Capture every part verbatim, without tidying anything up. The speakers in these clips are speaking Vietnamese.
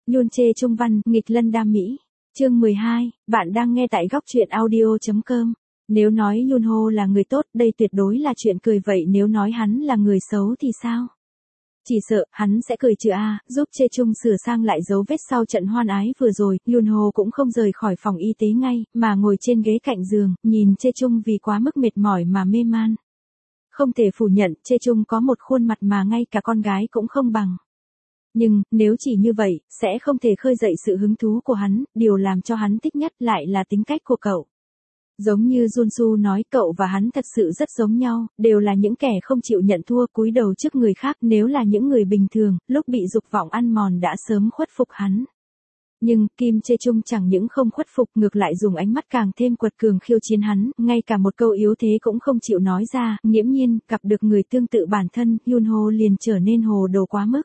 Yoon Chae Chung văn, nghịch lân đam mỹ. Chương mười hai, bạn đang nghe tại góc truyện audio chấm com. Nếu nói Yoon Ho là người tốt, đây tuyệt đối là chuyện cười, vậy nếu nói hắn là người xấu thì sao? Chỉ sợ, hắn sẽ cười chứ a, giúp Chae Chung sửa sang lại dấu vết sau trận hoan ái vừa rồi, Yoon Ho cũng không rời khỏi phòng y tế ngay, mà ngồi trên ghế cạnh giường, nhìn Chae Chung vì quá mức mệt mỏi mà mê man. Không thể phủ nhận, Chae Chung có một khuôn mặt mà ngay cả con gái cũng không bằng. Nhưng, nếu chỉ như vậy, sẽ không thể khơi dậy sự hứng thú của hắn, điều làm cho hắn thích nhất lại là tính cách của cậu. Giống như Junsu nói, cậu và hắn thật sự rất giống nhau, đều là những kẻ không chịu nhận thua, cúi đầu trước người khác, nếu là những người bình thường, lúc bị dục vọng ăn mòn đã sớm khuất phục hắn. Nhưng, Kim Chae Chung chẳng những không khuất phục, ngược lại dùng ánh mắt càng thêm quật cường khiêu chiến hắn, ngay cả một câu yếu thế cũng không chịu nói ra, nghiễm nhiên, gặp được người tương tự bản thân, Yoon Ho liền trở nên hồ đồ quá mức.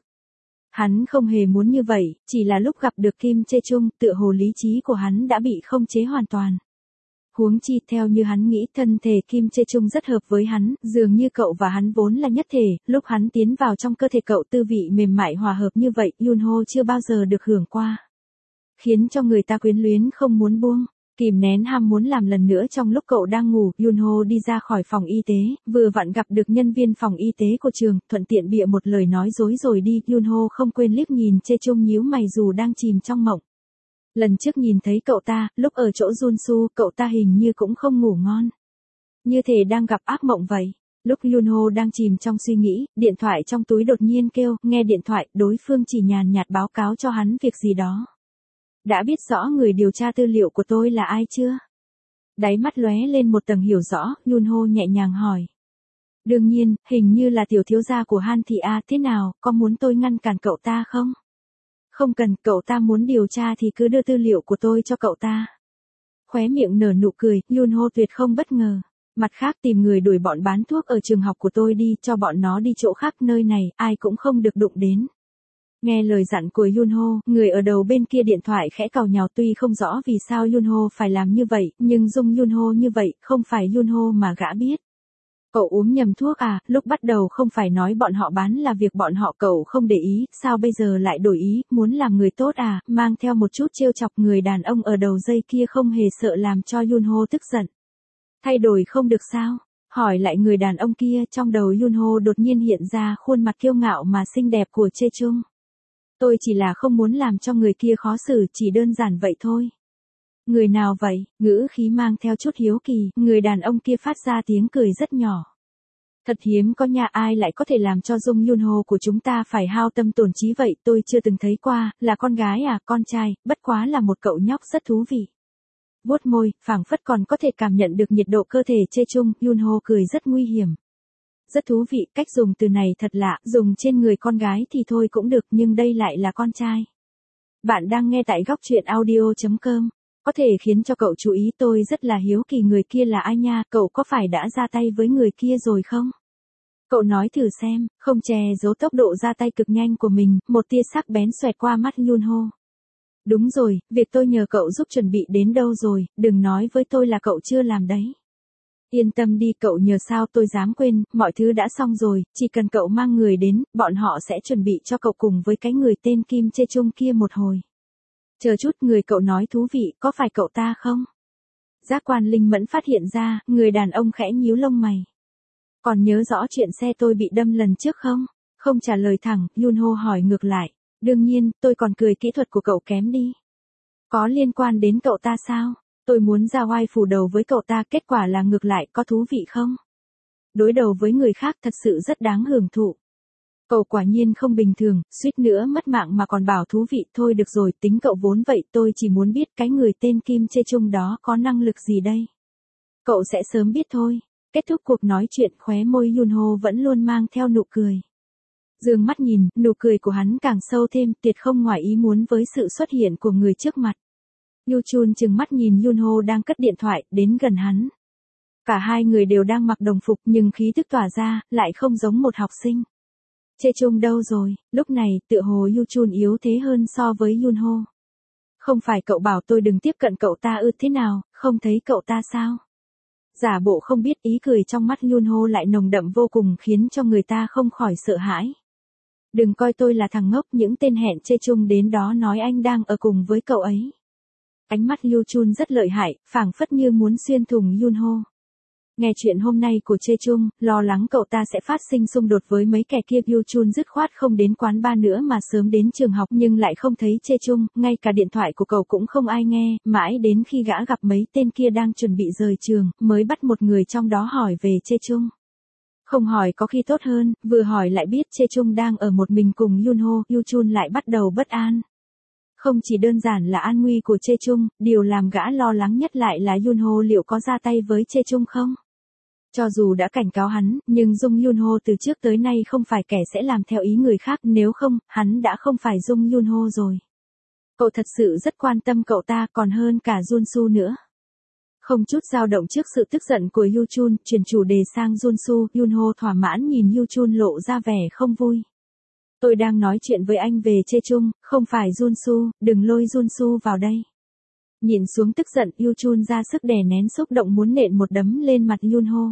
Hắn không hề muốn như vậy, chỉ là lúc gặp được Kim Chae Chung, tựa hồ lý trí của hắn đã bị không chế hoàn toàn. Huống chi, theo như hắn nghĩ, thân thể Kim Chae Chung rất hợp với hắn, dường như cậu và hắn vốn là nhất thể, lúc hắn tiến vào trong cơ thể cậu tư vị mềm mại hòa hợp như vậy, Yoon Ho chưa bao giờ được hưởng qua. Khiến cho người ta quyến luyến không muốn buông. Kìm nén ham muốn làm lần nữa trong lúc cậu đang ngủ, Yoon Ho đi ra khỏi phòng y tế, vừa vặn gặp được nhân viên phòng y tế của trường, thuận tiện bịa một lời nói dối rồi đi, Yoon Ho không quên liếc nhìn Chae Chung nhíu mày dù đang chìm trong mộng. Lần trước nhìn thấy cậu ta, lúc ở chỗ Junsu, cậu ta hình như cũng không ngủ ngon. Như thể đang gặp ác mộng vậy. Lúc Yoon Ho đang chìm trong suy nghĩ, điện thoại trong túi đột nhiên kêu, nghe điện thoại, đối phương chỉ nhàn nhạt báo cáo cho hắn việc gì đó. Đã biết rõ người điều tra tư liệu của tôi là ai chưa? Đáy mắt lóe lên một tầng hiểu rõ, Yoon Ho nhẹ nhàng hỏi. Đương nhiên, hình như là tiểu thiếu gia của Han Thị A, thế nào, có muốn tôi ngăn cản cậu ta không? Không cần, cậu ta muốn điều tra thì cứ đưa tư liệu của tôi cho cậu ta. Khóe miệng nở nụ cười, Yoon Ho tuyệt không bất ngờ. Mặt khác, tìm người đuổi bọn bán thuốc ở trường học của tôi đi, cho bọn nó đi chỗ khác, nơi này, ai cũng không được đụng đến. Nghe lời dặn của Yoon Ho, người ở đầu bên kia điện thoại khẽ càu nhàu, tuy không rõ vì sao Yoon Ho phải làm như vậy, nhưng dung Yoon Ho như vậy, không phải Yoon Ho mà gã biết. Cậu uống nhầm thuốc à, lúc bắt đầu không phải nói bọn họ bán là việc bọn họ, cậu không để ý, sao bây giờ lại đổi ý, muốn làm người tốt à, mang theo một chút trêu chọc. Người đàn ông ở đầu dây kia không hề sợ làm cho Yoon Ho tức giận. Thay đổi không được sao? Hỏi lại người đàn ông kia, trong đầu Yoon Ho đột nhiên hiện ra khuôn mặt kiêu ngạo mà xinh đẹp của Chae Chung. Tôi chỉ là không muốn làm cho người kia khó xử, chỉ đơn giản vậy thôi. Người nào vậy? Ngữ khí mang theo chút hiếu kỳ, người đàn ông kia phát ra tiếng cười rất nhỏ. Thật hiếm có nhà ai lại có thể làm cho dung Yoon Ho của chúng ta phải hao tâm tổn trí vậy, tôi chưa từng thấy qua, là con gái à, con trai, bất quá là một cậu nhóc rất thú vị. Vuốt môi, phảng phất còn có thể cảm nhận được nhiệt độ cơ thể Chae Chung, Yoon Ho cười rất nguy hiểm. Rất thú vị, cách dùng từ này thật lạ, dùng trên người con gái thì thôi cũng được, nhưng đây lại là con trai. Bạn đang nghe tại góc truyện audio chấm com. Có thể khiến cho cậu chú ý, tôi rất là hiếu kỳ người kia là ai nha, cậu có phải đã ra tay với người kia rồi không? Cậu nói thử xem, không che giấu tốc độ ra tay cực nhanh của mình, một tia sắc bén xoẹt qua mắt Yoon Ho. Đúng rồi, việc tôi nhờ cậu giúp chuẩn bị đến đâu rồi, đừng nói với tôi là cậu chưa làm đấy. Yên tâm đi, cậu nhờ sao tôi dám quên, mọi thứ đã xong rồi, chỉ cần cậu mang người đến, bọn họ sẽ chuẩn bị cho cậu cùng với cái người tên Kim Chae Chung kia một hồi. Chờ chút, người cậu nói thú vị, có phải cậu ta không? Giác quan linh mẫn phát hiện ra, người đàn ông khẽ nhíu lông mày. Còn nhớ rõ chuyện xe tôi bị đâm lần trước không? Không trả lời thẳng, Yoon Ho hỏi ngược lại. Đương nhiên, tôi còn cười kỹ thuật của cậu kém đi. Có liên quan đến cậu ta sao? Tôi muốn ra oai phủ đầu với cậu ta, kết quả là ngược lại, có thú vị không? Đối đầu với người khác thật sự rất đáng hưởng thụ. Cậu quả nhiên không bình thường, suýt nữa mất mạng mà còn bảo thú vị, thôi được rồi, tính cậu vốn vậy, tôi chỉ muốn biết cái người tên Kim Chae Chung đó có năng lực gì đây. Cậu sẽ sớm biết thôi. Kết thúc cuộc nói chuyện, khóe môi Yoon Ho vẫn luôn mang theo nụ cười. Dương mắt nhìn, nụ cười của hắn càng sâu thêm, tuyệt không ngoài ý muốn với sự xuất hiện của người trước mặt. Yoo Chun chừng mắt nhìn Yoon Ho đang cất điện thoại, đến gần hắn. Cả hai người đều đang mặc đồng phục nhưng khí tức tỏa ra, lại không giống một học sinh. Chae Chung đâu rồi? Lúc này, tựa hồ Yoo Chun yếu thế hơn so với Yoon Ho. Không phải cậu bảo tôi đừng tiếp cận cậu ta ư, thế nào, không thấy cậu ta sao? Giả bộ không biết, ý cười trong mắt Yoon Ho lại nồng đậm vô cùng khiến cho người ta không khỏi sợ hãi. Đừng coi tôi là thằng ngốc, những tên hẹn chê chung đến đó nói anh đang ở cùng với cậu ấy. Ánh mắt Yoo Chun rất lợi hại, phảng phất như muốn xuyên thủng Yunho. Nghe chuyện hôm nay của Chê Chung, lo lắng cậu ta sẽ phát sinh xung đột với mấy kẻ kia, Yoo Chun dứt khoát không đến quán bar nữa mà sớm đến trường học, nhưng lại không thấy Chê Chung, ngay cả điện thoại của cậu cũng không ai nghe, mãi đến khi gã gặp mấy tên kia đang chuẩn bị rời trường, mới bắt một người trong đó hỏi về Chê Chung. Không hỏi có khi tốt hơn, vừa hỏi lại biết Chê Chung đang ở một mình cùng Yunho, Yoo Chun lại bắt đầu bất an. Không chỉ đơn giản là an nguy của Chê Chung, điều làm gã lo lắng nhất lại là Yunho liệu có ra tay với Chê Chung không? Cho dù đã cảnh cáo hắn, nhưng Dung Yunho từ trước tới nay không phải kẻ sẽ làm theo ý người khác, nếu không, hắn đã không phải Dung Yunho rồi. Cậu thật sự rất quan tâm cậu ta, còn hơn cả Junsu nữa. Không chút dao động trước sự tức giận của Yoo Chun, chuyển chủ đề sang Junsu, Yunho thỏa mãn nhìn Yoo Chun lộ ra vẻ không vui. Tôi đang nói chuyện với anh về Chê Chung, không phải Junsu, đừng lôi Junsu vào đây. Nhìn xuống tức giận, Yoo Chun ra sức đè nén xúc động muốn nện một đấm lên mặt Yunho.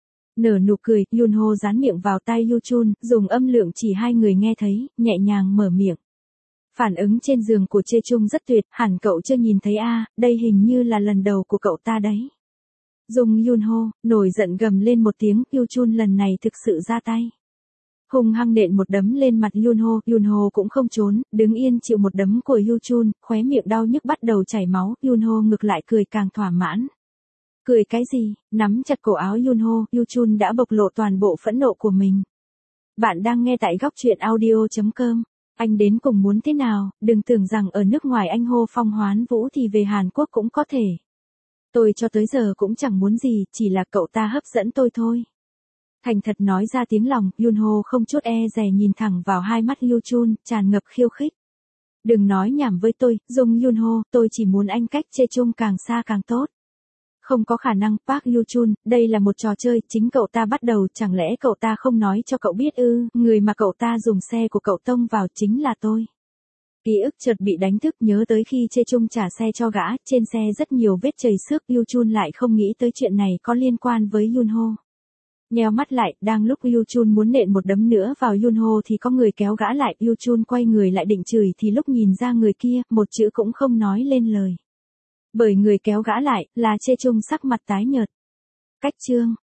Nở nụ cười, Yunho dán miệng vào tai Yoo Chun, dùng âm lượng chỉ hai người nghe thấy, nhẹ nhàng mở miệng. Phản ứng trên giường của Chê Chung rất tuyệt, hẳn cậu chưa nhìn thấy a, à, đây hình như là lần đầu của cậu ta đấy. Dung Yunho, nổi giận gầm lên một tiếng, Yoo Chun lần này thực sự ra tay. Hùng hăng nện một đấm lên mặt Yunho, Yunho cũng không trốn, đứng yên chịu một đấm của Yoo Chun, khóe miệng đau nhức bắt đầu chảy máu, Yunho ngược lại cười càng thỏa mãn. Cười cái gì, nắm chặt cổ áo Yunho, Yoo Chun đã bộc lộ toàn bộ phẫn nộ của mình. Bạn đang nghe tại góc truyện audio chấm com. Anh đến cùng muốn thế nào, đừng tưởng rằng ở nước ngoài anh hô phong hoán vũ thì về Hàn Quốc cũng có thể. Tôi cho tới giờ cũng chẳng muốn gì, chỉ là cậu ta hấp dẫn tôi thôi. Thành thật nói ra tiếng lòng, Yunho không chút e dè nhìn thẳng vào hai mắt Yoo Chun, tràn ngập khiêu khích. Đừng nói nhảm với tôi, Dung Yunho, tôi chỉ muốn anh cách Chê Chung càng xa càng tốt. Không có khả năng, Park Yoo Chun, đây là một trò chơi, chính cậu ta bắt đầu, chẳng lẽ cậu ta không nói cho cậu biết ư, người mà cậu ta dùng xe của cậu tông vào chính là tôi. Ký ức chợt bị đánh thức, nhớ tới khi Chê Chung trả xe cho gã, trên xe rất nhiều vết chầy xước, Yoo Chun lại không nghĩ tới chuyện này có liên quan với Yunho. Nheo mắt lại, đang lúc Yoo Chun muốn nện một đấm nữa vào Yunho thì có người kéo gã lại, Yoo Chun quay người lại định chửi thì lúc nhìn ra người kia, một chữ cũng không nói lên lời. Bởi người kéo gã lại, là Chê Chung sắc mặt tái nhợt. Cách chương.